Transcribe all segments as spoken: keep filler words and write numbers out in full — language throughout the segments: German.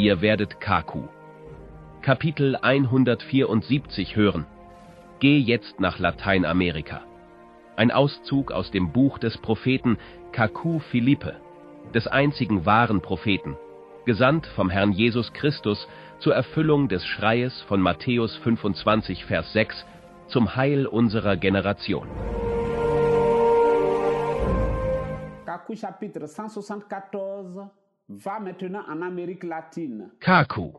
Ihr werdet Kaku, Kapitel hundertvierundsiebzig hören. Geh jetzt nach Lateinamerika. Ein Auszug aus dem Buch des Propheten Kaku Philippe, des einzigen wahren Propheten, gesandt vom Herrn Jesus Christus zur Erfüllung des Schreies von Matthäus fünfundzwanzig, Vers sechs, zum Heil unserer Generation. Kaku chapitre cent soixante-quatorze va maintenant en Amérique latine. Kaku,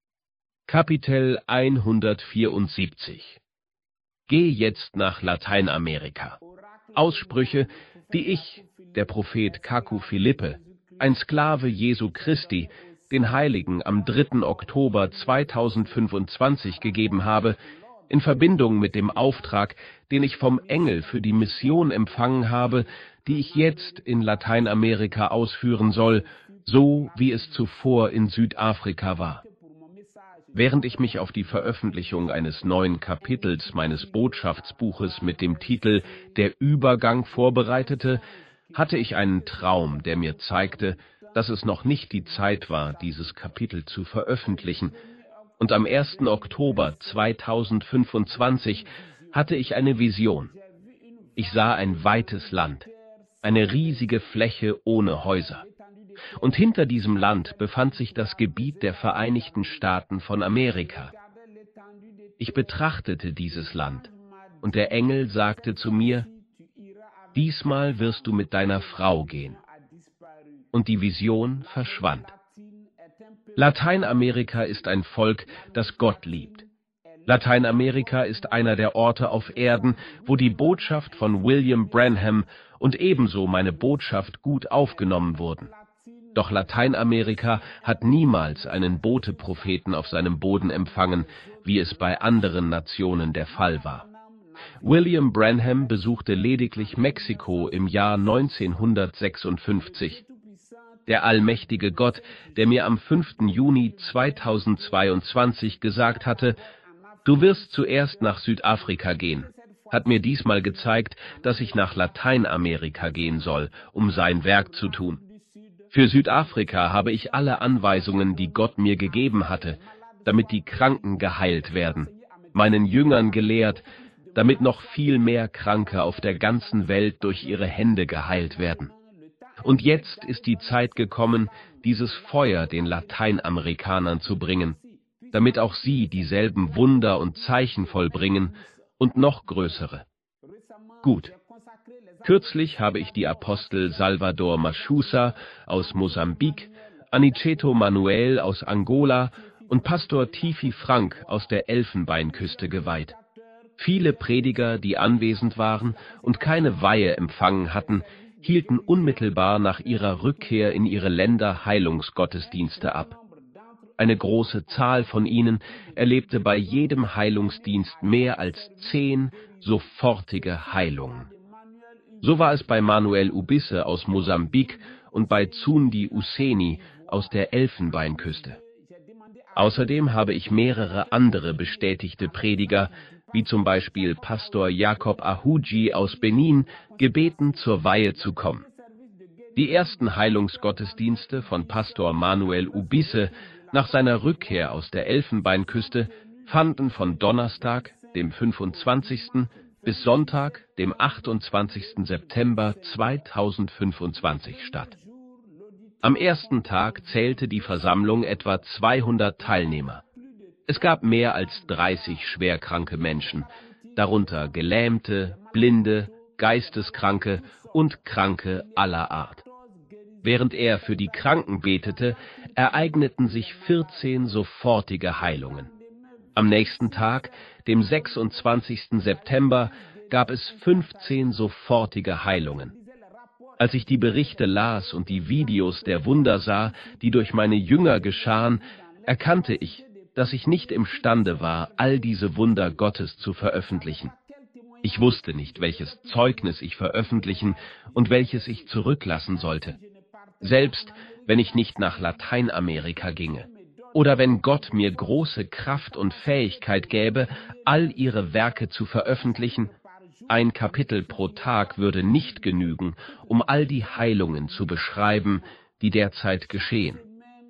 Kapitel hundertvierundsiebzig. Geh jetzt nach Lateinamerika. Aussprüche, die ich, der Prophet Kaku Philippe, ein Sklave Jesu Christi, den Heiligen am dritten Oktober zweitausendfünfundzwanzig gegeben habe, in Verbindung mit dem Auftrag, den ich vom Engel für die Mission empfangen habe, die ich jetzt in Lateinamerika ausführen soll, so wie es zuvor in Südafrika war. Während ich mich auf die Veröffentlichung eines neuen Kapitels meines Botschaftsbuches mit dem Titel »Der Übergang« vorbereitete, hatte ich einen Traum, der mir zeigte, dass es noch nicht die Zeit war, dieses Kapitel zu veröffentlichen, und am ersten Oktober zweitausendfünfundzwanzig hatte ich eine Vision. Ich sah ein weites Land, eine riesige Fläche ohne Häuser. Und hinter diesem Land befand sich das Gebiet der Vereinigten Staaten von Amerika. Ich betrachtete dieses Land, und der Engel sagte zu mir: Diesmal wirst du mit deiner Frau gehen. Und die Vision verschwand. Lateinamerika ist ein Volk, das Gott liebt. Lateinamerika ist einer der Orte auf Erden, wo die Botschaft von William Branham und ebenso meine Botschaft gut aufgenommen wurden. Doch Lateinamerika hat niemals einen Bote-Propheten auf seinem Boden empfangen, wie es bei anderen Nationen der Fall war. William Branham besuchte lediglich Mexiko im Jahr neunzehnhundertsechsundfünfzig. Der allmächtige Gott, der mir am fünften Juni zweitausendzweiundzwanzig gesagt hatte, du wirst zuerst nach Südafrika gehen, hat mir diesmal gezeigt, dass ich nach Lateinamerika gehen soll, um sein Werk zu tun. Für Südafrika habe ich alle Anweisungen, die Gott mir gegeben hatte, damit die Kranken geheilt werden, meinen Jüngern gelehrt, damit noch viel mehr Kranke auf der ganzen Welt durch ihre Hände geheilt werden. Und jetzt ist die Zeit gekommen, dieses Feuer den Lateinamerikanern zu bringen, damit auch sie dieselben Wunder und Zeichen vollbringen und noch größere. Gut. Kürzlich habe ich die Apostel Salvador Maschusa aus Mosambik, Aniceto Manuel aus Angola und Pastor Tifi Frank aus der Elfenbeinküste geweiht. Viele Prediger, die anwesend waren und keine Weihe empfangen hatten, hielten unmittelbar nach ihrer Rückkehr in ihre Länder Heilungsgottesdienste ab. Eine große Zahl von ihnen erlebte bei jedem Heilungsdienst mehr als zehn sofortige Heilungen. So war es bei Manuel Ubisse aus Mosambik und bei Zundi Useni aus der Elfenbeinküste. Außerdem habe ich mehrere andere bestätigte Prediger, wie zum Beispiel Pastor Jacob Ahuji aus Benin, gebeten, zur Weihe zu kommen. Die ersten Heilungsgottesdienste von Pastor Manuel Ubisse nach seiner Rückkehr aus der Elfenbeinküste fanden von Donnerstag, dem fünfundzwanzigsten bis Sonntag, dem achtundzwanzigsten September zweitausendfünfundzwanzig statt. Am ersten Tag zählte die Versammlung etwa zweihundert Teilnehmer. Es gab mehr als dreißig schwerkranke Menschen, darunter Gelähmte, Blinde, Geisteskranke und Kranke aller Art. Während er für die Kranken betete, ereigneten sich vierzehn sofortige Heilungen. Am nächsten Tag, dem sechsundzwanzigsten September, gab es fünfzehn sofortige Heilungen. Als ich die Berichte las und die Videos der Wunder sah, die durch meine Jünger geschahen, erkannte ich, dass ich nicht imstande war, all diese Wunder Gottes zu veröffentlichen. Ich wusste nicht, welches Zeugnis ich veröffentlichen und welches ich zurücklassen sollte. Selbst wenn ich nicht nach Lateinamerika ginge, oder wenn Gott mir große Kraft und Fähigkeit gäbe, all ihre Werke zu veröffentlichen, ein Kapitel pro Tag würde nicht genügen, um all die Heilungen zu beschreiben, die derzeit geschehen.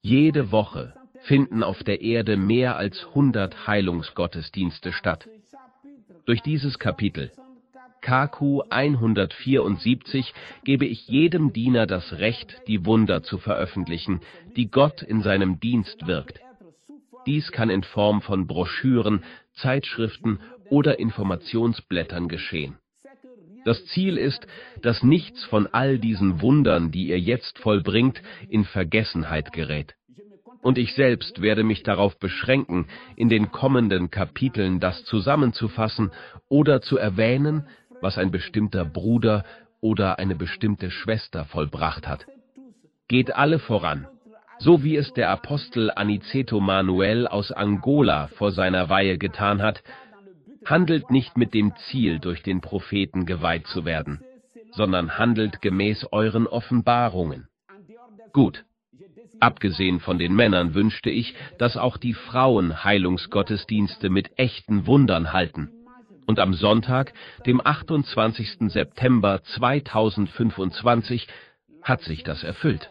Jede Woche finden auf der Erde mehr als hundert Heilungsgottesdienste statt. Durch dieses Kapitel K Q hundertvierundsiebzig gebe ich jedem Diener das Recht, die Wunder zu veröffentlichen, die Gott in seinem Dienst wirkt. Dies kann in Form von Broschüren, Zeitschriften oder Informationsblättern geschehen. Das Ziel ist, dass nichts von all diesen Wundern, die ihr jetzt vollbringt, in Vergessenheit gerät. Und ich selbst werde mich darauf beschränken, in den kommenden Kapiteln das zusammenzufassen oder zu erwähnen, was ein bestimmter Bruder oder eine bestimmte Schwester vollbracht hat. Geht alle voran, so wie es der Apostel Aniceto Manuel aus Angola vor seiner Weihe getan hat. Handelt nicht mit dem Ziel, durch den Propheten geweiht zu werden, sondern handelt gemäß euren Offenbarungen. Gut. Abgesehen von den Männern wünschte ich, dass auch die Frauen Heilungsgottesdienste mit echten Wundern halten. Und am Sonntag, dem achtundzwanzigsten September zweitausendfünfundzwanzig, hat sich das erfüllt.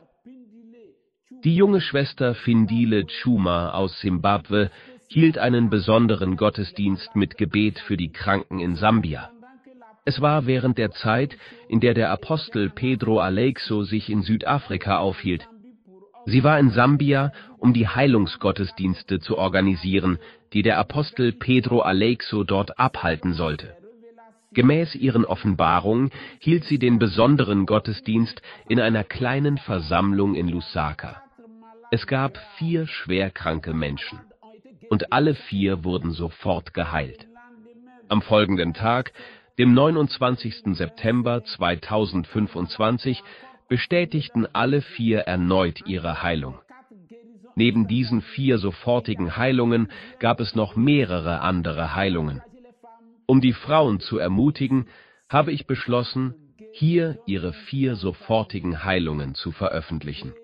Die junge Schwester Findile Chuma aus Simbabwe hielt einen besonderen Gottesdienst mit Gebet für die Kranken in Sambia. Es war während der Zeit, in der der Apostel Pedro Aleixo sich in Südafrika aufhielt. Sie war in Sambia, um die Heilungsgottesdienste zu organisieren, die der Apostel Pedro Aleixo dort abhalten sollte. Gemäß ihren Offenbarungen hielt sie den besonderen Gottesdienst in einer kleinen Versammlung in Lusaka. Es gab vier schwerkranke Menschen, und alle vier wurden sofort geheilt. Am folgenden Tag, dem neunundzwanzigsten September zweitausendfünfundzwanzig, bestätigten alle vier erneut ihre Heilung. Neben diesen vier sofortigen Heilungen gab es noch mehrere andere Heilungen. Um die Frauen zu ermutigen, habe ich beschlossen, hier ihre vier sofortigen Heilungen zu veröffentlichen.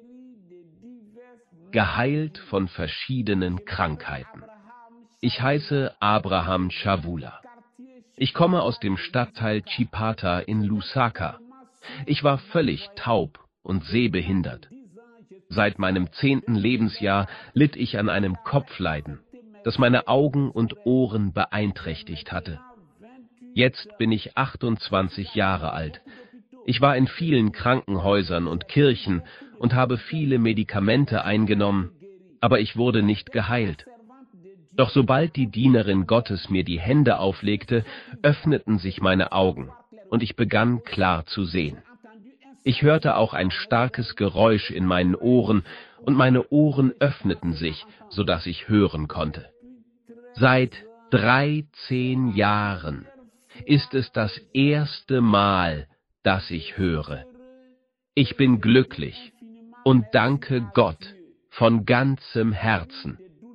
Geheilt von verschiedenen Krankheiten. Ich heiße Abraham Chavula. Ich komme aus dem Stadtteil Chipata in Lusaka. Ich war völlig taub und sehbehindert. Seit meinem zehnten Lebensjahr litt ich an einem Kopfleiden, das meine Augen und Ohren beeinträchtigt hatte. Jetzt bin ich achtundzwanzig Jahre alt. Ich war in vielen Krankenhäusern und Kirchen und habe viele Medikamente eingenommen, aber ich wurde nicht geheilt. Doch sobald die Dienerin Gottes mir die Hände auflegte, öffneten sich meine Augen und ich begann klar zu sehen. Ich hörte auch ein starkes Geräusch in meinen Ohren und meine Ohren öffneten sich, sodass ich hören konnte. Seit dreizehn Jahren ist es das erste Mal, dass ich höre. Ich bin glücklich und danke Gott von ganzem Herzen.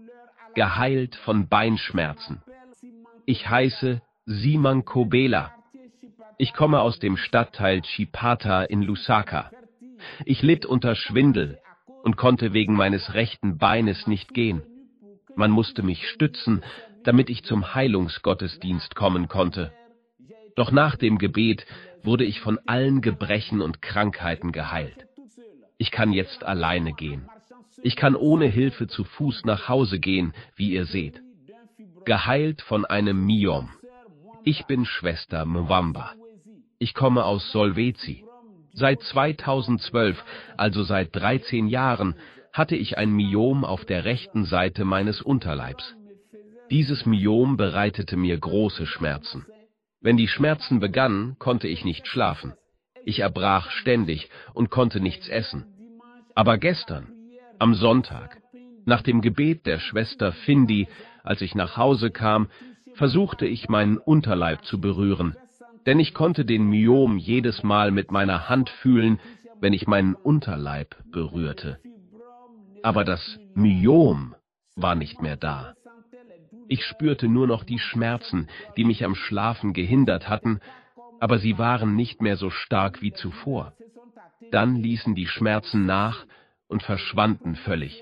Geheilt von Beinschmerzen. Ich heiße Simon Kobela. Ich komme aus dem Stadtteil Chipata in Lusaka. Ich litt unter Schwindel und konnte wegen meines rechten Beines nicht gehen. Man musste mich stützen, damit ich zum Heilungsgottesdienst kommen konnte. Doch nach dem Gebet wurde ich von allen Gebrechen und Krankheiten geheilt. Ich kann jetzt alleine gehen. Ich kann ohne Hilfe zu Fuß nach Hause gehen, wie ihr seht. Geheilt von einem Myom. Ich bin Schwester Mwamba. Ich komme aus Solwezi. Seit zweitausendzwölf, also seit dreizehn Jahren, hatte ich ein Myom auf der rechten Seite meines Unterleibs. Dieses Myom bereitete mir große Schmerzen. Wenn die Schmerzen begannen, konnte ich nicht schlafen. Ich erbrach ständig und konnte nichts essen. Aber gestern, am Sonntag, nach dem Gebet der Schwester Findi, als ich nach Hause kam, versuchte ich meinen Unterleib zu berühren, denn ich konnte den Myom jedes Mal mit meiner Hand fühlen, wenn ich meinen Unterleib berührte. Aber das Myom war nicht mehr da. Ich spürte nur noch die Schmerzen, die mich am Schlafen gehindert hatten, aber sie waren nicht mehr so stark wie zuvor. Dann ließen die Schmerzen nach und verschwanden völlig.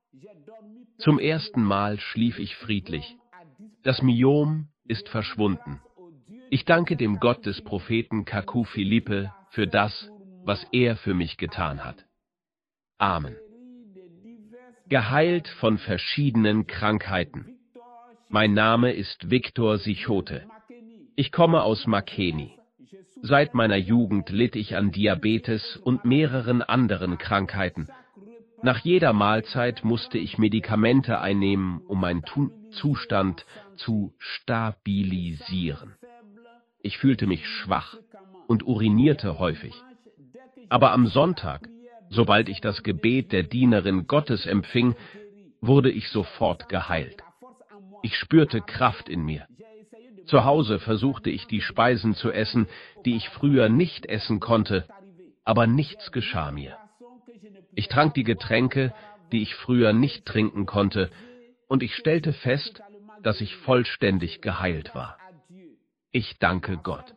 Zum ersten Mal schlief ich friedlich. Das Myom ist verschwunden. Ich danke dem Gott des Propheten Kaku Philippe für das, was er für mich getan hat. Amen. geheilt von verschiedenen Krankheiten. Mein Name ist Victor Sichote. Ich komme aus Makeni. Seit meiner Jugend litt ich an Diabetes und mehreren anderen Krankheiten. Nach jeder Mahlzeit musste ich Medikamente einnehmen, um meinen Tu- Zustand zu stabilisieren. Ich fühlte mich schwach und urinierte häufig. Aber am Sonntag, sobald ich das Gebet der Dienerin Gottes empfing, wurde ich sofort geheilt. Ich spürte Kraft in mir. Zu Hause versuchte ich die Speisen zu essen, die ich früher nicht essen konnte, aber nichts geschah mir. Ich trank die Getränke, die ich früher nicht trinken konnte, und ich stellte fest, dass ich vollständig geheilt war. Ich danke Gott.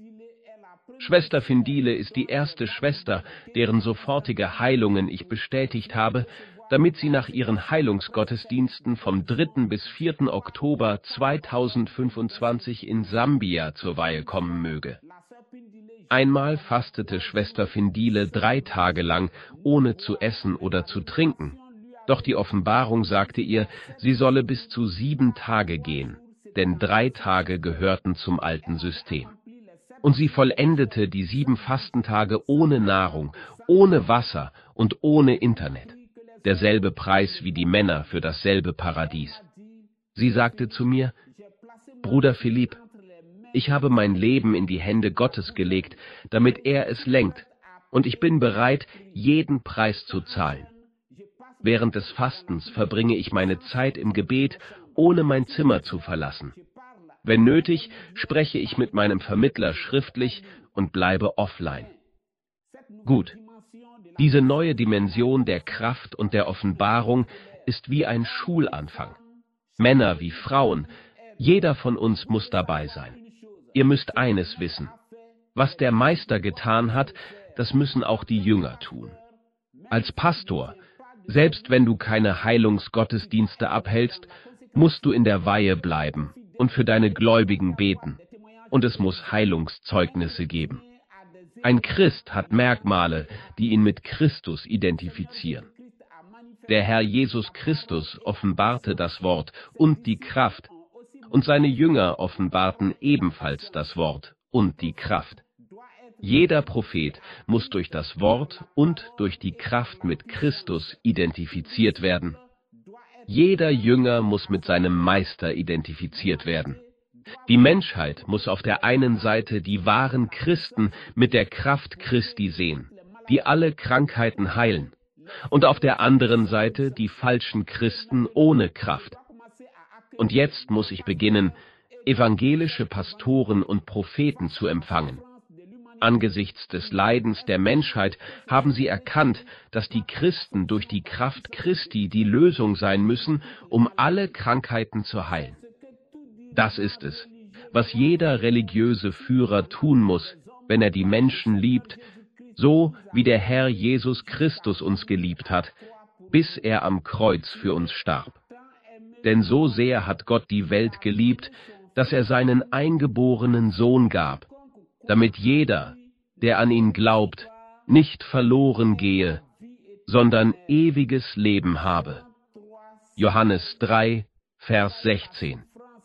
Schwester Findile ist die erste Schwester, deren sofortige Heilungen ich bestätigt habe, damit sie nach ihren Heilungsgottesdiensten vom dritten bis vierten Oktober zweitausendfünfundzwanzig in Sambia zur Weihe kommen möge. Einmal fastete Schwester Findile drei Tage lang, ohne zu essen oder zu trinken. Doch die Offenbarung sagte ihr, sie solle bis zu sieben Tage gehen, denn drei Tage gehörten zum alten System. Und sie vollendete die sieben Fastentage ohne Nahrung, ohne Wasser und ohne Internet. Derselbe Preis wie die Männer für dasselbe Paradies. Sie sagte zu mir, Bruder Philipp, ich habe mein Leben in die Hände Gottes gelegt, damit er es lenkt, und ich bin bereit, jeden Preis zu zahlen. Während des Fastens verbringe ich meine Zeit im Gebet, ohne mein Zimmer zu verlassen. Wenn nötig, spreche ich mit meinem Vermittler schriftlich und bleibe offline. Gut, diese neue Dimension der Kraft und der Offenbarung ist wie ein Schulanfang. Männer wie Frauen, jeder von uns muss dabei sein. Ihr müsst eines wissen: Was der Meister getan hat, das müssen auch die Jünger tun. Als Pastor, selbst wenn du keine Heilungsgottesdienste abhältst, musst du in der Weihe bleiben und für deine Gläubigen beten. Und es muss Heilungszeugnisse geben. Ein Christ hat Merkmale, die ihn mit Christus identifizieren. Der Herr Jesus Christus offenbarte das Wort und die Kraft, und seine Jünger offenbarten ebenfalls das Wort und die Kraft. Jeder Prophet muss durch das Wort und durch die Kraft mit Christus identifiziert werden. Jeder Jünger muss mit seinem Meister identifiziert werden. Die Menschheit muss auf der einen Seite die wahren Christen mit der Kraft Christi sehen, die alle Krankheiten heilen, und auf der anderen Seite die falschen Christen ohne Kraft. Und jetzt muss ich beginnen, evangelische Pastoren und Propheten zu empfangen. Angesichts des Leidens der Menschheit haben sie erkannt, dass die Christen durch die Kraft Christi die Lösung sein müssen, um alle Krankheiten zu heilen. Das ist es, was jeder religiöse Führer tun muss, wenn er die Menschen liebt, so wie der Herr Jesus Christus uns geliebt hat, bis er am Kreuz für uns starb. Denn so sehr hat Gott die Welt geliebt, dass er seinen eingeborenen Sohn gab, damit jeder, der an ihn glaubt, nicht verloren gehe, sondern ewiges Leben habe. Johannes drei, Vers sechzehn.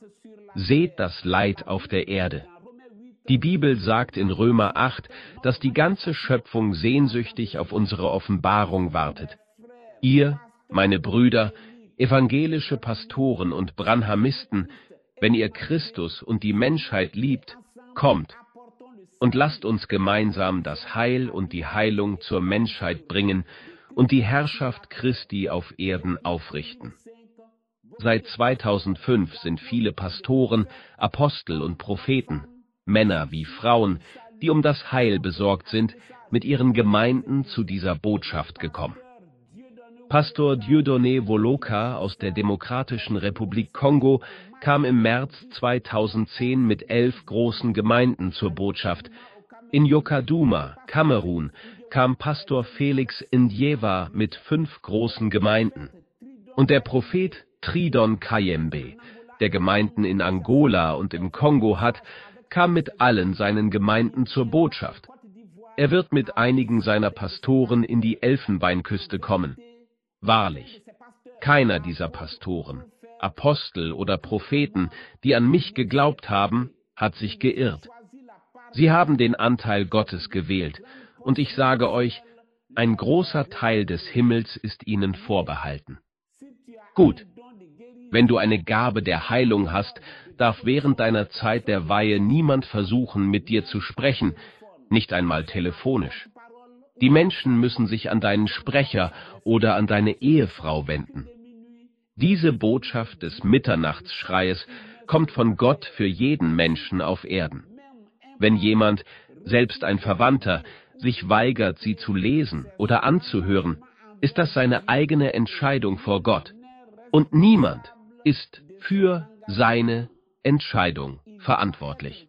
Seht das Leid auf der Erde. Die Bibel sagt in Römer acht, dass die ganze Schöpfung sehnsüchtig auf unsere Offenbarung wartet. Ihr, meine Brüder, evangelische Pastoren und Branhamisten, wenn ihr Christus und die Menschheit liebt, kommt und lasst uns gemeinsam das Heil und die Heilung zur Menschheit bringen und die Herrschaft Christi auf Erden aufrichten. Seit zweitausendfünf sind viele Pastoren, Apostel und Propheten, Männer wie Frauen, die um das Heil besorgt sind, mit ihren Gemeinden zu dieser Botschaft gekommen. Pastor Dieudonné Woloka aus der Demokratischen Republik Kongo kam im März zweitausendzehn mit elf großen Gemeinden zur Botschaft. In Yokaduma, Kamerun, kam Pastor Felix Ndjewa mit fünf großen Gemeinden. Und der Prophet Tridon Kayembe, der Gemeinden in Angola und im Kongo hat, kam mit allen seinen Gemeinden zur Botschaft. Er wird mit einigen seiner Pastoren in die Elfenbeinküste kommen. Wahrlich, Keiner dieser Pastoren, Apostel oder Propheten, die an mich geglaubt haben, hat sich geirrt. Sie haben den Anteil Gottes gewählt, und ich sage euch, ein großer Teil des Himmels ist ihnen vorbehalten. Gut, wenn du eine Gabe der Heilung hast, darf während deiner Zeit der Weihe niemand versuchen, mit dir zu sprechen, nicht einmal telefonisch. Die Menschen müssen sich an deinen Sprecher oder an deine Ehefrau wenden. Diese Botschaft des Mitternachtsschreies kommt von Gott für jeden Menschen auf Erden. Wenn jemand, selbst ein Verwandter, sich weigert, sie zu lesen oder anzuhören, ist das seine eigene Entscheidung vor Gott. Und niemand ist für seine Entscheidung verantwortlich.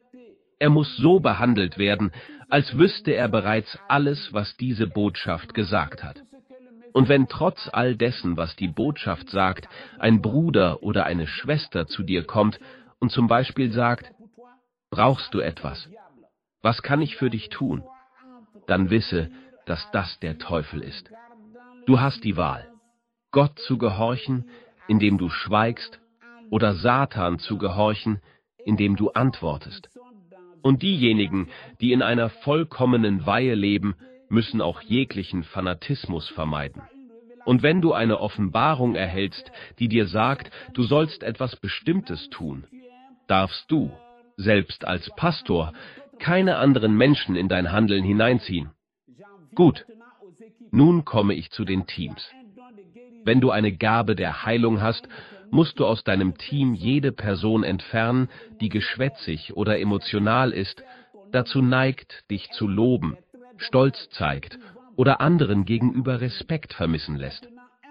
Er muss so behandelt werden, als wüsste er bereits alles, was diese Botschaft gesagt hat. Und wenn trotz all dessen, was die Botschaft sagt, ein Bruder oder eine Schwester zu dir kommt und zum Beispiel sagt, brauchst du etwas? Was kann ich für dich tun? Dann wisse, dass das der Teufel ist. Du hast die Wahl, Gott zu gehorchen, indem du schweigst, oder Satan zu gehorchen, indem du antwortest. Und diejenigen, die in einer vollkommenen Weihe leben, müssen auch jeglichen Fanatismus vermeiden. Und wenn du eine Offenbarung erhältst, die dir sagt, du sollst etwas Bestimmtes tun, darfst du, selbst als Pastor, keine anderen Menschen in dein Handeln hineinziehen. Gut, nun komme ich zu den Teams. Wenn du eine Gabe der Heilung hast, musst du aus deinem Team jede Person entfernen, die geschwätzig oder emotional ist, dazu neigt, dich zu loben, Stolz zeigt oder anderen gegenüber Respekt vermissen lässt.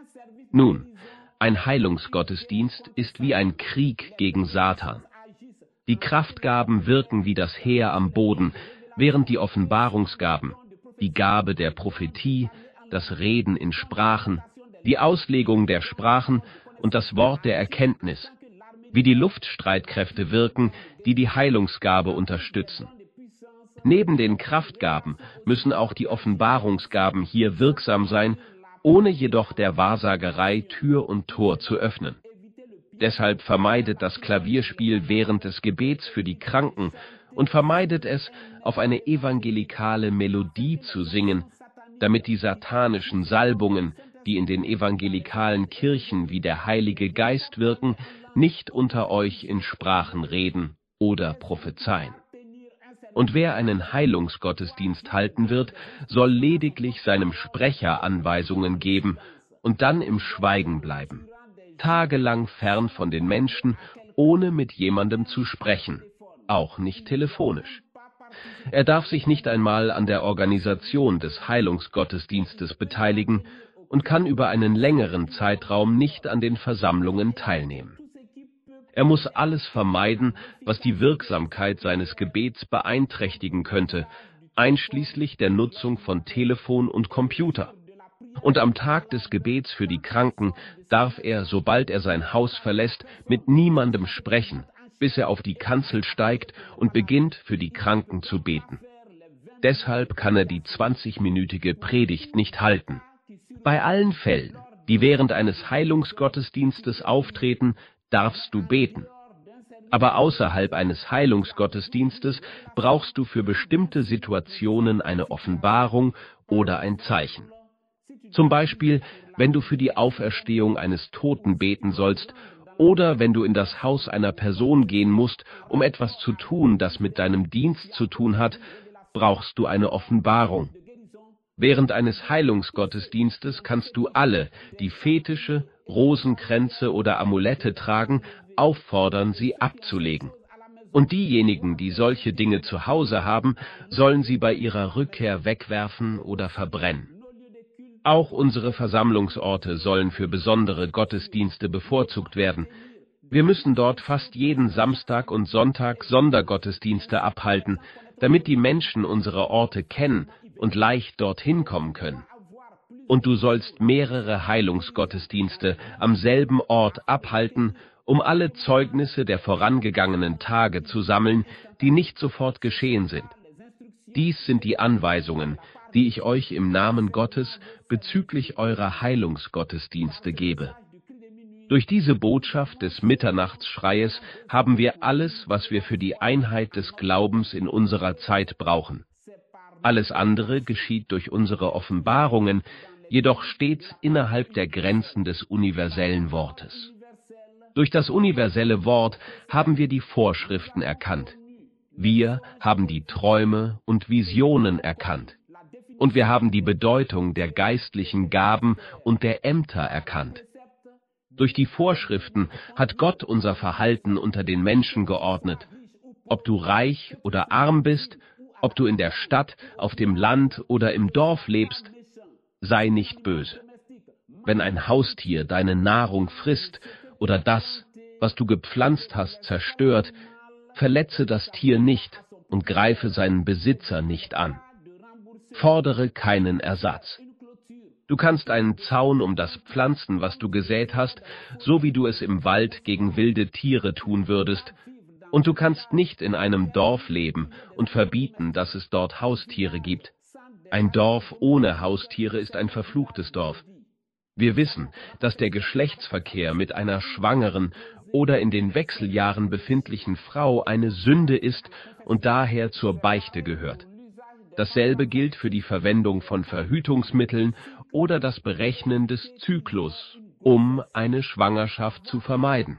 Nun, ein Heilungsgottesdienst ist wie ein Krieg gegen Satan. Die Kraftgaben wirken wie das Heer am Boden, während die Offenbarungsgaben, die Gabe der Prophetie, das Reden in Sprachen, die Auslegung der Sprachen und das Wort der Erkenntnis, wie die Luftstreitkräfte wirken, die die Heilungsgabe unterstützen. Neben den Kraftgaben müssen auch die Offenbarungsgaben hier wirksam sein, ohne jedoch der Wahrsagerei Tür und Tor zu öffnen. Deshalb vermeidet das Klavierspiel während des Gebets für die Kranken und vermeidet es, auf eine evangelikale Melodie zu singen, damit die satanischen Salbungen, die in den evangelikalen Kirchen wie der Heilige Geist wirken, nicht unter euch in Sprachen reden oder prophezeien. Und wer einen Heilungsgottesdienst halten wird, soll lediglich seinem Sprecher Anweisungen geben und dann im Schweigen bleiben, tagelang fern von den Menschen, ohne mit jemandem zu sprechen, auch nicht telefonisch. Er darf sich nicht einmal an der Organisation des Heilungsgottesdienstes beteiligen und kann über einen längeren Zeitraum nicht an den Versammlungen teilnehmen. Er muss alles vermeiden, was die Wirksamkeit seines Gebets beeinträchtigen könnte, einschließlich der Nutzung von Telefon und Computer. Und am Tag des Gebets für die Kranken darf er, sobald er sein Haus verlässt, mit niemandem sprechen, bis er auf die Kanzel steigt und beginnt, für die Kranken zu beten. Deshalb kann er die zwanzigminütige Predigt nicht halten. Bei allen Fällen, die während eines Heilungsgottesdienstes auftreten, darfst du beten. Aber außerhalb eines Heilungsgottesdienstes brauchst du für bestimmte Situationen eine Offenbarung oder ein Zeichen. Zum Beispiel, wenn du für die Auferstehung eines Toten beten sollst oder wenn du in das Haus einer Person gehen musst, um etwas zu tun, das mit deinem Dienst zu tun hat, brauchst du eine Offenbarung. Während eines Heilungsgottesdienstes kannst du alle, die Fetische, Rosenkränze oder Amulette tragen, auffordern, sie abzulegen. Und diejenigen, die solche Dinge zu Hause haben, sollen sie bei ihrer Rückkehr wegwerfen oder verbrennen. Auch unsere Versammlungsorte sollen für besondere Gottesdienste bevorzugt werden. Wir müssen dort fast jeden Samstag und Sonntag Sondergottesdienste abhalten, damit die Menschen unsere Orte kennen und leicht dorthin kommen können. Und du sollst mehrere Heilungsgottesdienste am selben Ort abhalten, um alle Zeugnisse der vorangegangenen Tage zu sammeln, die nicht sofort geschehen sind. Dies sind die Anweisungen, die ich euch im Namen Gottes bezüglich eurer Heilungsgottesdienste gebe. Durch diese Botschaft des Mitternachtsschreies haben wir alles, was wir für die Einheit des Glaubens in unserer Zeit brauchen. Alles andere geschieht durch unsere Offenbarungen, jedoch stets innerhalb der Grenzen des universellen Wortes. Durch das universelle Wort haben wir die Vorschriften erkannt. Wir haben die Träume und Visionen erkannt. Und wir haben die Bedeutung der geistlichen Gaben und der Ämter erkannt. Durch die Vorschriften hat Gott unser Verhalten unter den Menschen geordnet. Ob du reich oder arm bist, ob du in der Stadt, auf dem Land oder im Dorf lebst, sei nicht böse. Wenn ein Haustier deine Nahrung frisst oder das, was du gepflanzt hast, zerstört, verletze das Tier nicht und greife seinen Besitzer nicht an. Fordere keinen Ersatz. Du kannst einen Zaun um das pflanzen, was du gesät hast, so wie du es im Wald gegen wilde Tiere tun würdest, und du kannst nicht in einem Dorf leben und verbieten, dass es dort Haustiere gibt. Ein Dorf ohne Haustiere ist ein verfluchtes Dorf. Wir wissen, dass der Geschlechtsverkehr mit einer schwangeren oder in den Wechseljahren befindlichen Frau eine Sünde ist und daher zur Beichte gehört. Dasselbe gilt für die Verwendung von Verhütungsmitteln oder das Berechnen des Zyklus, um eine Schwangerschaft zu vermeiden.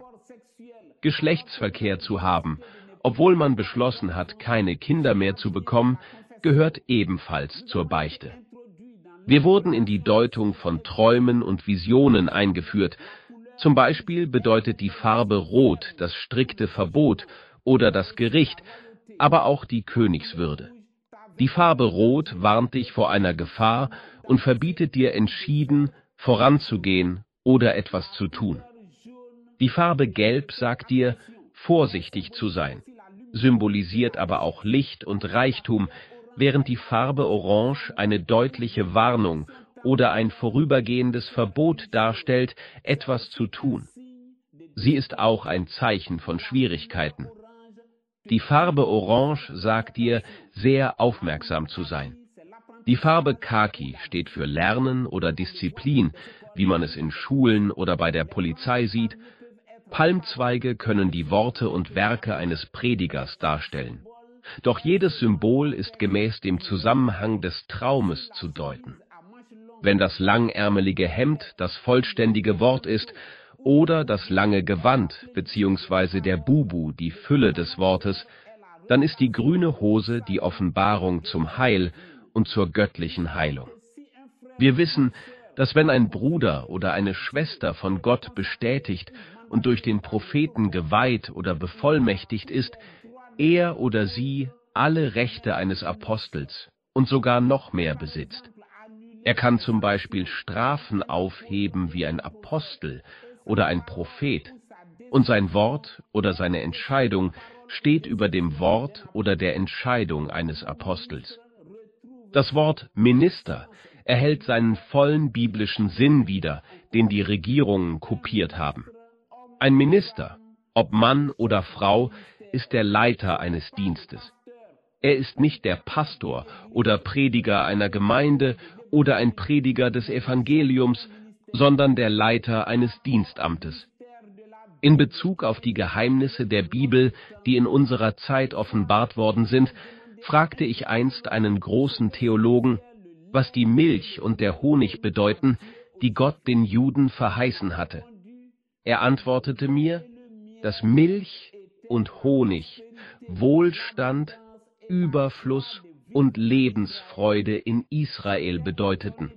Geschlechtsverkehr zu haben, obwohl man beschlossen hat, keine Kinder mehr zu bekommen, gehört ebenfalls zur Beichte. Wir wurden in die Deutung von Träumen und Visionen eingeführt. Zum Beispiel bedeutet die Farbe Rot das strikte Verbot oder das Gericht, aber auch die Königswürde. Die Farbe Rot warnt dich vor einer Gefahr und verbietet dir entschieden, voranzugehen oder etwas zu tun. Die Farbe Gelb sagt dir, vorsichtig zu sein, symbolisiert aber auch Licht und Reichtum, während die Farbe Orange eine deutliche Warnung oder ein vorübergehendes Verbot darstellt, etwas zu tun. Sie ist auch ein Zeichen von Schwierigkeiten. Die Farbe Orange sagt dir, sehr aufmerksam zu sein. Die Farbe Khaki steht für Lernen oder Disziplin, wie man es in Schulen oder bei der Polizei sieht. Palmzweige können die Worte und Werke eines Predigers darstellen. Doch jedes Symbol ist gemäß dem Zusammenhang des Traumes zu deuten. Wenn das langärmelige Hemd das vollständige Wort ist oder das lange Gewand bzw. der Bubu die Fülle des Wortes, dann ist die grüne Hose die Offenbarung zum Heil und zur göttlichen Heilung. Wir wissen, dass wenn ein Bruder oder eine Schwester von Gott bestätigt und durch den Propheten geweiht oder bevollmächtigt ist, er oder sie alle Rechte eines Apostels und sogar noch mehr besitzt. Er kann zum Beispiel Strafen aufheben wie ein Apostel oder ein Prophet, und sein Wort oder seine Entscheidung steht über dem Wort oder der Entscheidung eines Apostels. Das Wort Minister erhält seinen vollen biblischen Sinn wieder, den die Regierungen kopiert haben. Ein Minister, ob Mann oder Frau, ist der Leiter eines Dienstes. Er ist nicht der Pastor oder Prediger einer Gemeinde oder ein Prediger des Evangeliums, sondern der Leiter eines Dienstamtes. In Bezug auf die Geheimnisse der Bibel, die in unserer Zeit offenbart worden sind, fragte ich einst einen großen Theologen, was die Milch und der Honig bedeuten, die Gott den Juden verheißen hatte. Er antwortete mir, dass Milch und Honig Wohlstand, Überfluss und Lebensfreude in Israel bedeuteten.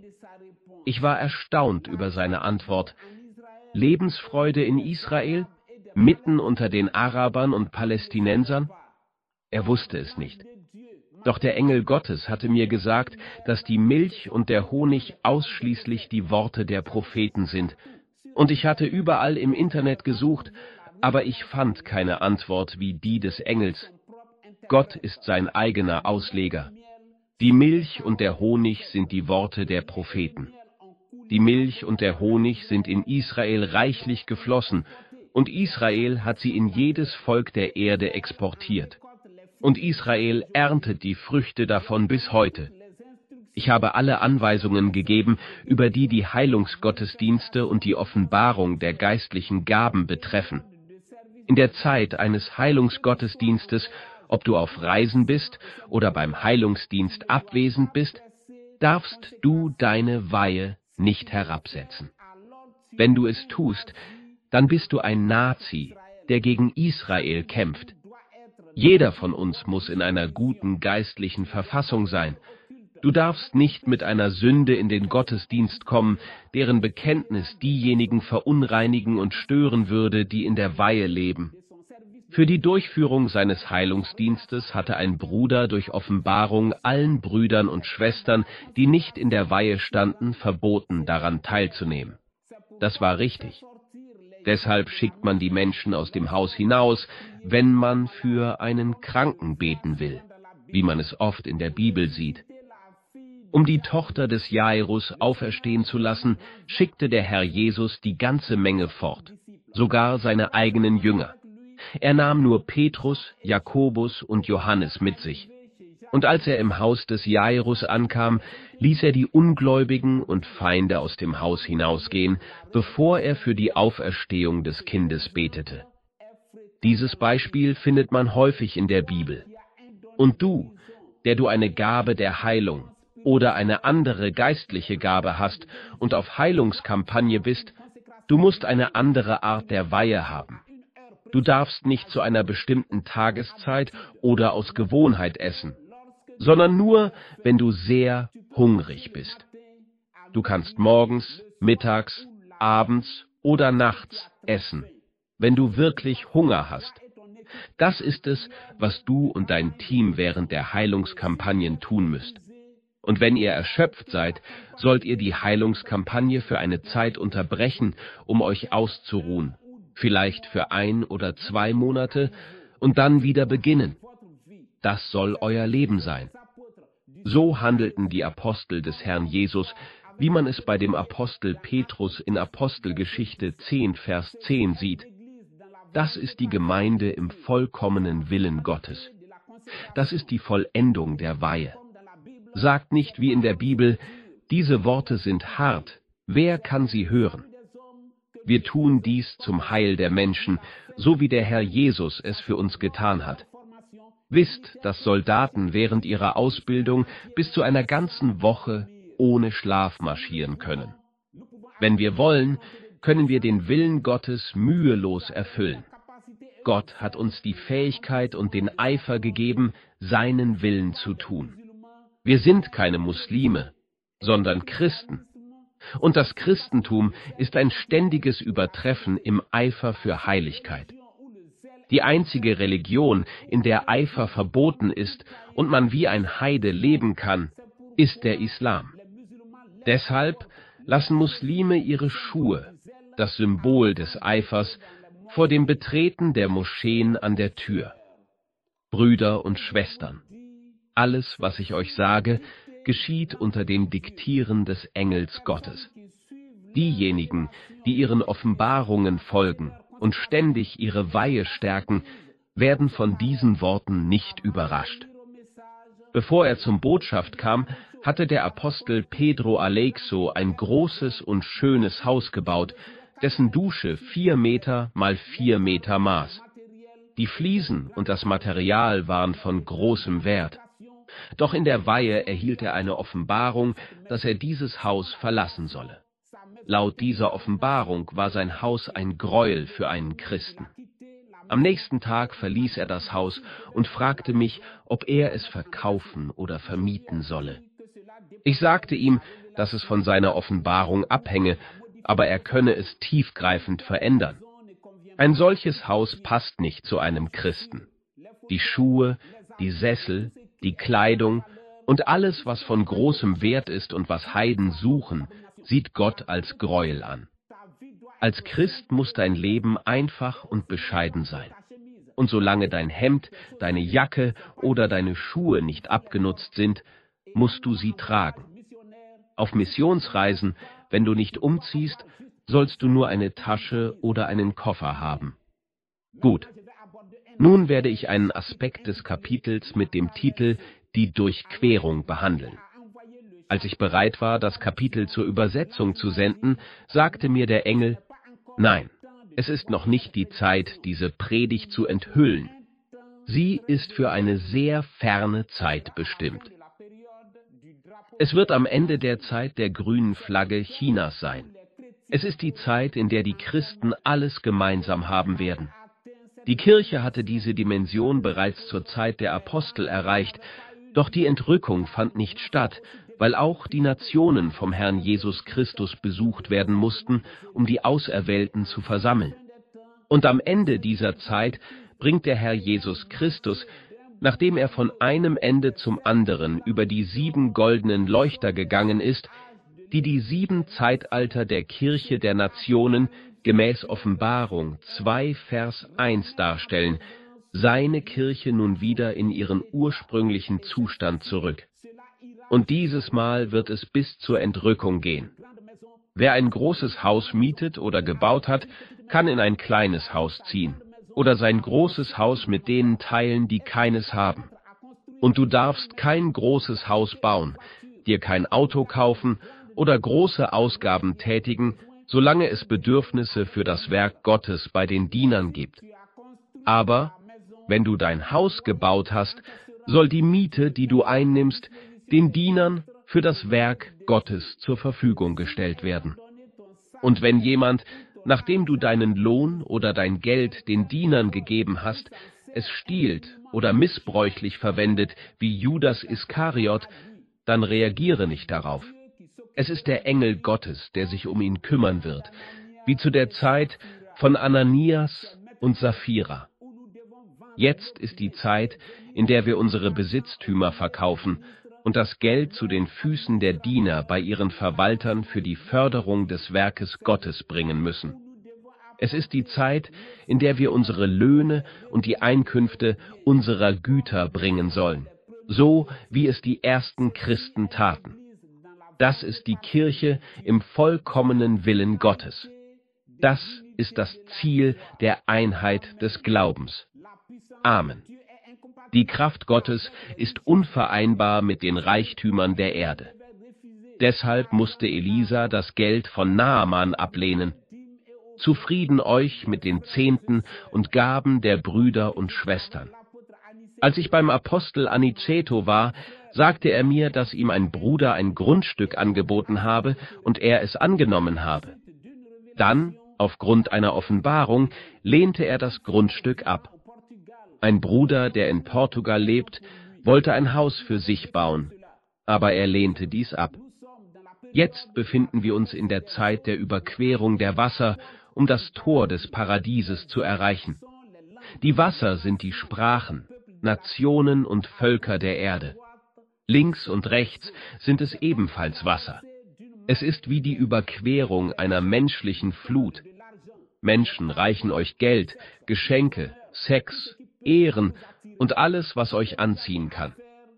Ich war erstaunt über seine Antwort. Lebensfreude in Israel, mitten unter den Arabern und Palästinensern? Er wusste es nicht. Doch der Engel Gottes hatte mir gesagt, dass die Milch und der Honig ausschließlich die Worte der Propheten sind. Und ich hatte überall im Internet gesucht, aber ich fand keine Antwort wie die des Engels. Gott ist sein eigener Ausleger. Die Milch und der Honig sind die Worte der Propheten. Die Milch und der Honig sind in Israel reichlich geflossen, und Israel hat sie in jedes Volk der Erde exportiert. Und Israel erntet die Früchte davon bis heute. Ich habe alle Anweisungen gegeben, über die die Heilungsgottesdienste und die Offenbarung der geistlichen Gaben betreffen. In der Zeit eines Heilungsgottesdienstes, ob du auf Reisen bist oder beim Heilungsdienst abwesend bist, darfst du deine Weihe nicht herabsetzen. Wenn du es tust, dann bist du ein Nazi, der gegen Israel kämpft. Jeder von uns muss in einer guten geistlichen Verfassung sein. Du darfst nicht mit einer Sünde in den Gottesdienst kommen, deren Bekenntnis diejenigen verunreinigen und stören würde, die in der Weihe leben. Für die Durchführung seines Heilungsdienstes hatte ein Bruder durch Offenbarung allen Brüdern und Schwestern, die nicht in der Weihe standen, verboten, daran teilzunehmen. Das war richtig. Deshalb schickt man die Menschen aus dem Haus hinaus, wenn man für einen Kranken beten will, wie man es oft in der Bibel sieht. Um die Tochter des Jairus auferstehen zu lassen, schickte der Herr Jesus die ganze Menge fort, sogar seine eigenen Jünger. Er nahm nur Petrus, Jakobus und Johannes mit sich. Und als er im Haus des Jairus ankam, ließ er die Ungläubigen und Feinde aus dem Haus hinausgehen, bevor er für die Auferstehung des Kindes betete. Dieses Beispiel findet man häufig in der Bibel. Und du, der du eine Gabe der Heilung oder eine andere geistliche Gabe hast und auf Heilungskampagne bist, du musst eine andere Art der Weihe haben. Du darfst nicht zu einer bestimmten Tageszeit oder aus Gewohnheit essen, sondern nur, wenn du sehr hungrig bist. Du kannst morgens, mittags, abends oder nachts essen, wenn du wirklich Hunger hast. Das ist es, was du und dein Team während der Heilungskampagnen tun müsst. Und wenn ihr erschöpft seid, sollt ihr die Heilungskampagne für eine Zeit unterbrechen, um euch auszuruhen, vielleicht für ein oder zwei Monate, und dann wieder beginnen. Das soll euer Leben sein. So handelten die Apostel des Herrn Jesus, wie man es bei dem Apostel Petrus in Apostelgeschichte zehn, Vers zehn sieht. Das ist die Gemeinde im vollkommenen Willen Gottes. Das ist die Vollendung der Weihe. Sagt nicht wie in der Bibel, diese Worte sind hart, wer kann sie hören? Wir tun dies zum Heil der Menschen, so wie der Herr Jesus es für uns getan hat. Wisst, dass Soldaten während ihrer Ausbildung bis zu einer ganzen Woche ohne Schlaf marschieren können. Wenn wir wollen, können wir den Willen Gottes mühelos erfüllen. Gott hat uns die Fähigkeit und den Eifer gegeben, seinen Willen zu tun. Wir sind keine Muslime, sondern Christen. Und das Christentum ist ein ständiges Übertreffen im Eifer für Heiligkeit. Die einzige Religion, in der Eifer verboten ist und man wie ein Heide leben kann, ist der Islam. Deshalb lassen Muslime ihre Schuhe, das Symbol des Eifers, vor dem Betreten der Moscheen an der Tür. Brüder und Schwestern, alles, was ich euch sage, geschieht unter dem Diktieren des Engels Gottes. Diejenigen, die ihren Offenbarungen folgen und ständig ihre Weihe stärken, werden von diesen Worten nicht überrascht. Bevor er zum Botschaft kam, hatte der Apostel Pedro Aleixo ein großes und schönes Haus gebaut, dessen Dusche vier Meter mal vier Meter maß. Die Fliesen und das Material waren von großem Wert. Doch in der Weihe erhielt er eine Offenbarung, dass er dieses Haus verlassen solle. Laut dieser Offenbarung war sein Haus ein Gräuel für einen Christen. Am nächsten Tag verließ er das Haus und fragte mich, ob er es verkaufen oder vermieten solle. Ich sagte ihm, dass es von seiner Offenbarung abhänge, aber er könne es tiefgreifend verändern. Ein solches Haus passt nicht zu einem Christen. Die Schuhe, die Sessel, die Kleidung und alles, was von großem Wert ist und was Heiden suchen, sieht Gott als Gräuel an. Als Christ muss dein Leben einfach und bescheiden sein. Und solange dein Hemd, deine Jacke oder deine Schuhe nicht abgenutzt sind, musst du sie tragen. Auf Missionsreisen, wenn du nicht umziehst, sollst du nur eine Tasche oder einen Koffer haben. Gut, nun werde ich einen Aspekt des Kapitels mit dem Titel »Die Durchquerung« behandeln. Als ich bereit war, das Kapitel zur Übersetzung zu senden, sagte mir der Engel: Nein, es ist noch nicht die Zeit, diese Predigt zu enthüllen. Sie ist für eine sehr ferne Zeit bestimmt. Es wird am Ende der Zeit der grünen Flagge Chinas sein. Es ist die Zeit, in der die Christen alles gemeinsam haben werden. Die Kirche hatte diese Dimension bereits zur Zeit der Apostel erreicht, doch die Entrückung fand nicht statt, weil auch die Nationen vom Herrn Jesus Christus besucht werden mussten, um die Auserwählten zu versammeln. Und am Ende dieser Zeit bringt der Herr Jesus Christus, nachdem er von einem Ende zum anderen über die sieben goldenen Leuchter gegangen ist, die die sieben Zeitalter der Kirche der Nationen gemäß Offenbarung zwei Vers eins darstellen, seine Kirche nun wieder in ihren ursprünglichen Zustand zurück. Und dieses Mal wird es bis zur Entrückung gehen. Wer ein großes Haus mietet oder gebaut hat, kann in ein kleines Haus ziehen oder sein großes Haus mit denen teilen, die keines haben. Und du darfst kein großes Haus bauen, dir kein Auto kaufen oder große Ausgaben tätigen, solange es Bedürfnisse für das Werk Gottes bei den Dienern gibt. Aber wenn du dein Haus gebaut hast, soll die Miete, die du einnimmst, den Dienern für das Werk Gottes zur Verfügung gestellt werden. Und wenn jemand, nachdem du deinen Lohn oder dein Geld den Dienern gegeben hast, es stiehlt oder missbräuchlich verwendet, wie Judas Iskariot, dann reagiere nicht darauf. Es ist der Engel Gottes, der sich um ihn kümmern wird, wie zu der Zeit von Ananias und Sapphira. Jetzt ist die Zeit, in der wir unsere Besitztümer verkaufen und das Geld zu den Füßen der Diener bei ihren Verwaltern für die Förderung des Werkes Gottes bringen müssen. Es ist die Zeit, in der wir unsere Löhne und die Einkünfte unserer Güter bringen sollen, so wie es die ersten Christen taten. Das ist die Kirche im vollkommenen Willen Gottes. Das ist das Ziel der Einheit des Glaubens. Amen. Die Kraft Gottes ist unvereinbar mit den Reichtümern der Erde. Deshalb musste Elisa das Geld von Naaman ablehnen. Zufrieden euch mit den Zehnten und Gaben der Brüder und Schwestern. Als ich beim Apostel Aniceto war, sagte er mir, dass ihm ein Bruder ein Grundstück angeboten habe und er es angenommen habe. Dann, aufgrund einer Offenbarung, lehnte er das Grundstück ab. Ein Bruder, der in Portugal lebt, wollte ein Haus für sich bauen, aber er lehnte dies ab. Jetzt befinden wir uns in der Zeit der Überquerung der Wasser, um das Tor des Paradieses zu erreichen. Die Wasser sind die Sprachen, Nationen und Völker der Erde. Links und rechts sind es ebenfalls Wasser. Es ist wie die Überquerung einer menschlichen Flut. Menschen reichen euch Geld, Geschenke, Sex, Ehren und alles, was euch anziehen kann.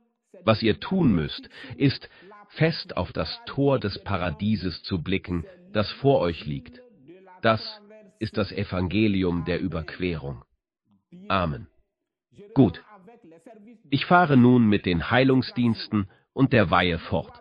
Was ihr tun müsst, ist, fest auf das Tor des Paradieses zu blicken, das vor euch liegt. Das ist das Evangelium der Überquerung. Amen. Gut. Ich fahre nun mit den Heilungsdiensten und der Weihe fort.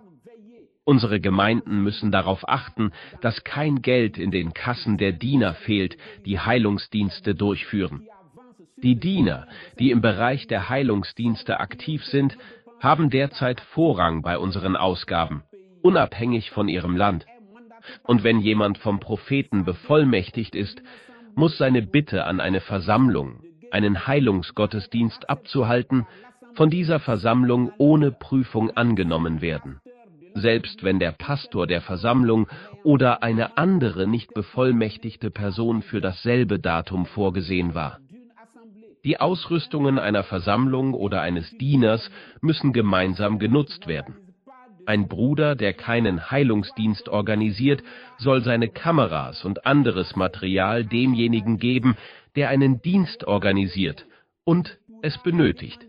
Unsere Gemeinden müssen darauf achten, dass kein Geld in den Kassen der Diener fehlt, die Heilungsdienste durchführen. Die Diener, die im Bereich der Heilungsdienste aktiv sind, haben derzeit Vorrang bei unseren Ausgaben, unabhängig von ihrem Land. Und wenn jemand vom Propheten bevollmächtigt ist, muss seine Bitte an eine Versammlung, einen Heilungsgottesdienst abzuhalten, von dieser Versammlung ohne Prüfung angenommen werden, selbst wenn der Pastor der Versammlung oder eine andere nicht bevollmächtigte Person für dasselbe Datum vorgesehen war. Die Ausrüstungen einer Versammlung oder eines Dieners müssen gemeinsam genutzt werden. Ein Bruder, der keinen Heilungsdienst organisiert, soll seine Kameras und anderes Material demjenigen geben, der einen Dienst organisiert und es benötigt.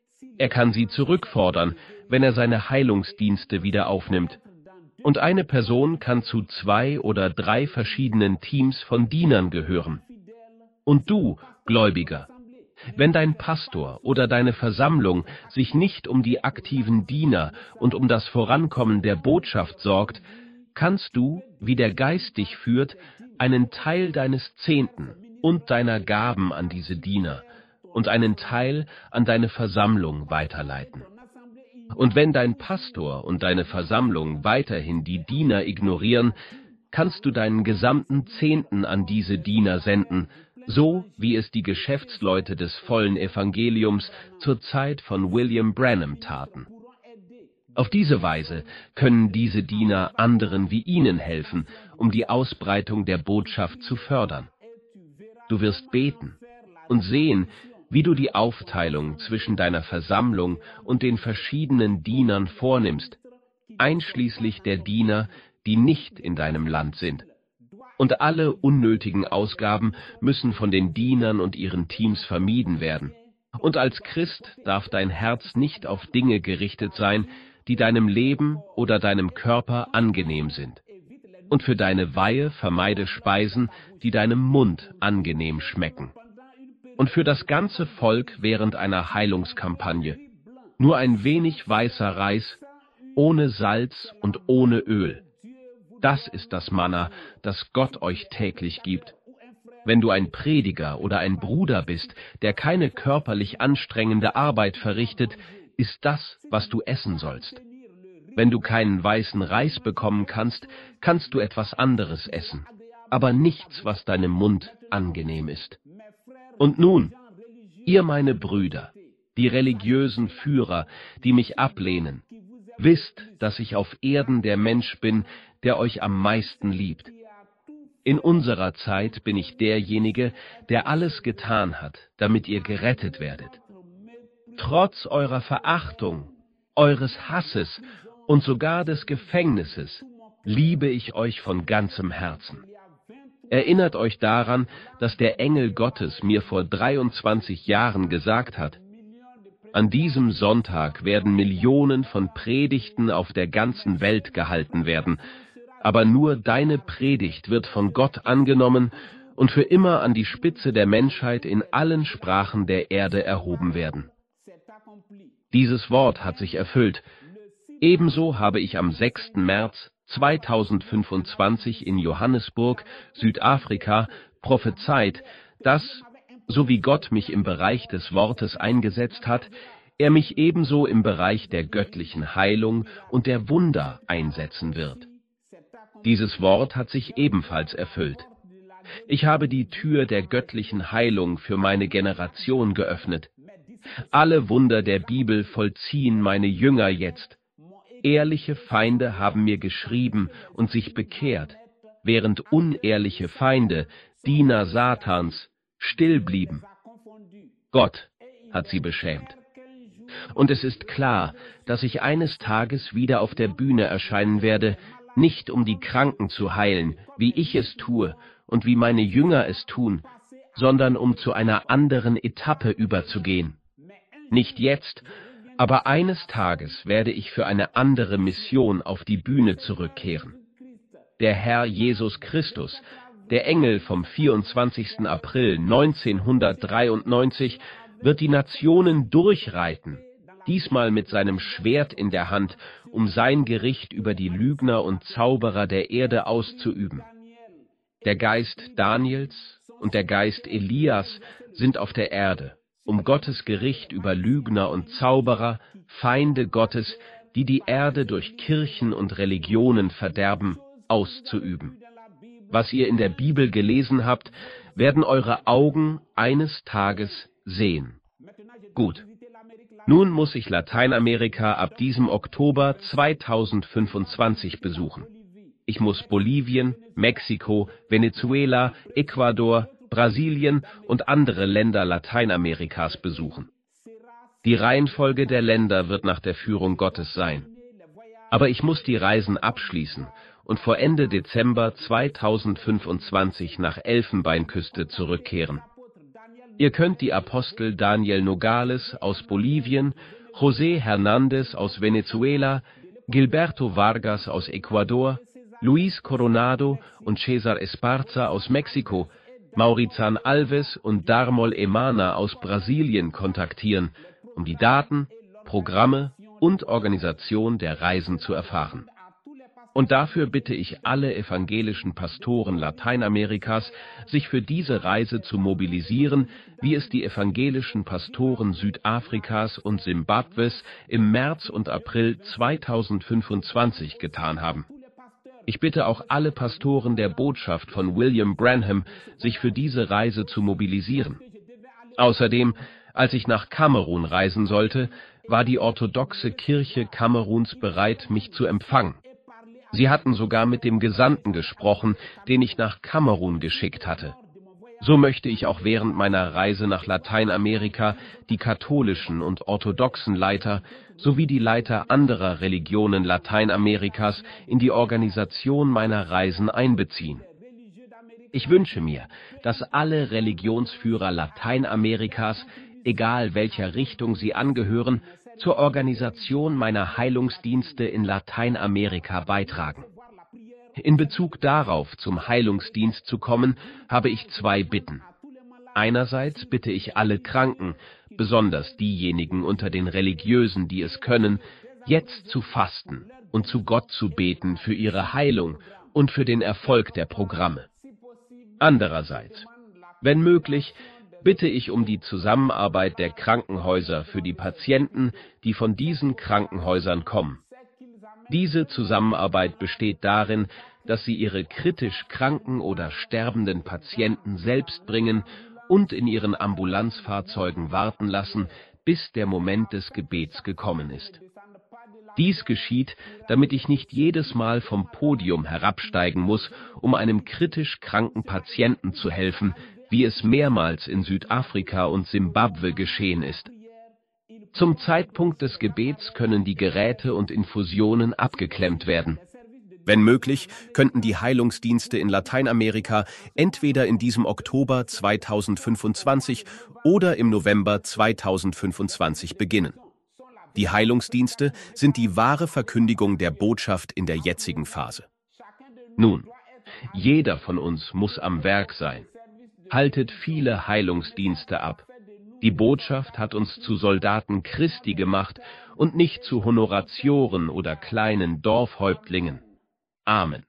Er kann sie zurückfordern, wenn er seine Heilungsdienste wieder aufnimmt. Und eine Person kann zu zwei oder drei verschiedenen Teams von Dienern gehören. Und du, Gläubiger, Wenn dein Pastor oder deine Versammlung sich nicht um die aktiven Diener und um das Vorankommen der Botschaft sorgt, kannst du, wie der Geist dich führt, einen Teil deines Zehnten und deiner Gaben an diese Diener und einen Teil an deine Versammlung weiterleiten. Und wenn dein Pastor und deine Versammlung weiterhin die Diener ignorieren, kannst du deinen gesamten Zehnten an diese Diener senden, so wie es die Geschäftsleute des vollen Evangeliums zur Zeit von William Branham taten. Auf diese Weise können diese Diener anderen wie ihnen helfen, um die Ausbreitung der Botschaft zu fördern. Du wirst beten und sehen, wie du die Aufteilung zwischen deiner Versammlung und den verschiedenen Dienern vornimmst, einschließlich der Diener, die nicht in deinem Land sind. Und alle unnötigen Ausgaben müssen von den Dienern und ihren Teams vermieden werden. Und als Christ darf dein Herz nicht auf Dinge gerichtet sein, die deinem Leben oder deinem Körper angenehm sind. Und für deine Weihe vermeide Speisen, die deinem Mund angenehm schmecken. Und für das ganze Volk während einer Heilungskampagne nur ein wenig weißer Reis, ohne Salz und ohne Öl. Das ist das Manna, das Gott euch täglich gibt. Wenn du ein Prediger oder ein Bruder bist, der keine körperlich anstrengende Arbeit verrichtet, ist das, was du essen sollst. Wenn du keinen weißen Reis bekommen kannst, kannst du etwas anderes essen, aber nichts, was deinem Mund angenehm ist. Und nun, ihr meine Brüder, die religiösen Führer, die mich ablehnen, wisst, dass ich auf Erden der Mensch bin, der euch am meisten liebt. In unserer Zeit bin ich derjenige, der alles getan hat, damit ihr gerettet werdet. Trotz eurer Verachtung, eures Hasses und sogar des Gefängnisses liebe ich euch von ganzem Herzen. Erinnert euch daran, dass der Engel Gottes mir vor dreiundzwanzig Jahren gesagt hat: An diesem Sonntag werden Millionen von Predigten auf der ganzen Welt gehalten werden, aber nur deine Predigt wird von Gott angenommen und für immer an die Spitze der Menschheit in allen Sprachen der Erde erhoben werden. Dieses Wort hat sich erfüllt. Ebenso habe ich am sechsten März zweitausendfünfundzwanzig in Johannesburg, Südafrika, prophezeit, dass, so wie Gott mich im Bereich des Wortes eingesetzt hat, er mich ebenso im Bereich der göttlichen Heilung und der Wunder einsetzen wird. Dieses Wort hat sich ebenfalls erfüllt. Ich habe die Tür der göttlichen Heilung für meine Generation geöffnet. Alle Wunder der Bibel vollziehen meine Jünger jetzt. Ehrliche Feinde haben mir geschrieben und sich bekehrt, während unehrliche Feinde, Diener Satans, still blieben. Gott hat sie beschämt. Und es ist klar, dass ich eines Tages wieder auf der Bühne erscheinen werde, nicht um die Kranken zu heilen, wie ich es tue und wie meine Jünger es tun, sondern um zu einer anderen Etappe überzugehen. Nicht jetzt, aber eines Tages werde ich für eine andere Mission auf die Bühne zurückkehren. Der Herr Jesus Christus, der Engel vom vierundzwanzigsten April neunzehnhundertdreiundneunzig, wird die Nationen durchreiten, diesmal mit seinem Schwert in der Hand, um sein Gericht über die Lügner und Zauberer der Erde auszuüben. Der Geist Daniels und der Geist Elias sind auf der Erde, um Gottes Gericht über Lügner und Zauberer, Feinde Gottes, die die Erde durch Kirchen und Religionen verderben, auszuüben. Was ihr in der Bibel gelesen habt, werden eure Augen eines Tages sehen. Gut. Nun muss ich Lateinamerika ab diesem Oktober zweitausendfünfundzwanzig besuchen. Ich muss Bolivien, Mexiko, Venezuela, Ecuador, Brasilien und andere Länder Lateinamerikas besuchen. Die Reihenfolge der Länder wird nach der Führung Gottes sein. Aber ich muss die Reisen abschließen und vor Ende Dezember zweitausendfünfundzwanzig nach Elfenbeinküste zurückkehren. Ihr könnt die Apostel Daniel Nogales aus Bolivien, José Hernández aus Venezuela, Gilberto Vargas aus Ecuador, Luis Coronado und César Esparza aus Mexiko, Maurizan Alves und Darmol Emana aus Brasilien kontaktieren, um die Daten, Programme und Organisation der Reisen zu erfahren. Und dafür bitte ich alle evangelischen Pastoren Lateinamerikas, sich für diese Reise zu mobilisieren, wie es die evangelischen Pastoren Südafrikas und Simbabwes im März und April zweitausendfünfundzwanzig getan haben. Ich bitte auch alle Pastoren der Botschaft von William Branham, sich für diese Reise zu mobilisieren. Außerdem, als ich nach Kamerun reisen sollte, war die orthodoxe Kirche Kameruns bereit, mich zu empfangen. Sie hatten sogar mit dem Gesandten gesprochen, den ich nach Kamerun geschickt hatte. So möchte ich auch während meiner Reise nach Lateinamerika die katholischen und orthodoxen Leiter sowie die Leiter anderer Religionen Lateinamerikas in die Organisation meiner Reisen einbeziehen. Ich wünsche mir, dass alle Religionsführer Lateinamerikas, egal welcher Richtung sie angehören, zur Organisation meiner Heilungsdienste in Lateinamerika beitragen. In Bezug darauf, zum Heilungsdienst zu kommen, habe ich zwei Bitten. Einerseits bitte ich alle Kranken, besonders diejenigen unter den Religiösen, die es können, jetzt zu fasten und zu Gott zu beten für ihre Heilung und für den Erfolg der Programme. Andererseits, wenn möglich, bitte ich um die Zusammenarbeit der Krankenhäuser für die Patienten, die von diesen Krankenhäusern kommen. Diese Zusammenarbeit besteht darin, dass sie ihre kritisch kranken oder sterbenden Patienten selbst bringen und in ihren Ambulanzfahrzeugen warten lassen, bis der Moment des Gebets gekommen ist. Dies geschieht, damit ich nicht jedes Mal vom Podium herabsteigen muss, um einem kritisch kranken Patienten zu helfen, wie es mehrmals in Südafrika und Simbabwe geschehen ist. Zum Zeitpunkt des Gebets können die Geräte und Infusionen abgeklemmt werden. Wenn möglich, könnten die Heilungsdienste in Lateinamerika entweder in diesem Oktober zweitausendfünfundzwanzig oder im November zweitausendfünfundzwanzig beginnen. Die Heilungsdienste sind die wahre Verkündigung der Botschaft in der jetzigen Phase. Nun, jeder von uns muss am Werk sein. Haltet viele Heilungsdienste ab. Die Botschaft hat uns zu Soldaten Christi gemacht und nicht zu Honoratioren oder kleinen Dorfhäuptlingen. Amen.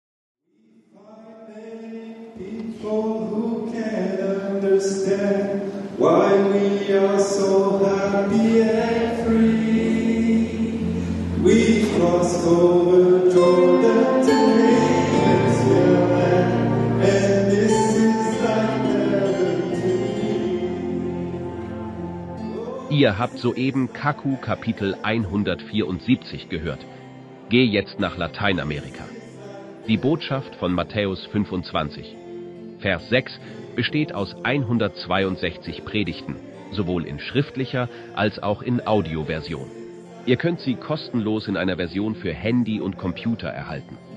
Ihr habt soeben Kaku Kapitel hundertvierundsiebzig gehört. Geh jetzt nach Lateinamerika. Die Botschaft von Matthäus fünfundzwanzig. Vers sechs besteht aus hundertzweiundsechzig Predigten, sowohl in schriftlicher als auch in Audioversion. Ihr könnt sie kostenlos in einer Version für Handy und Computer erhalten.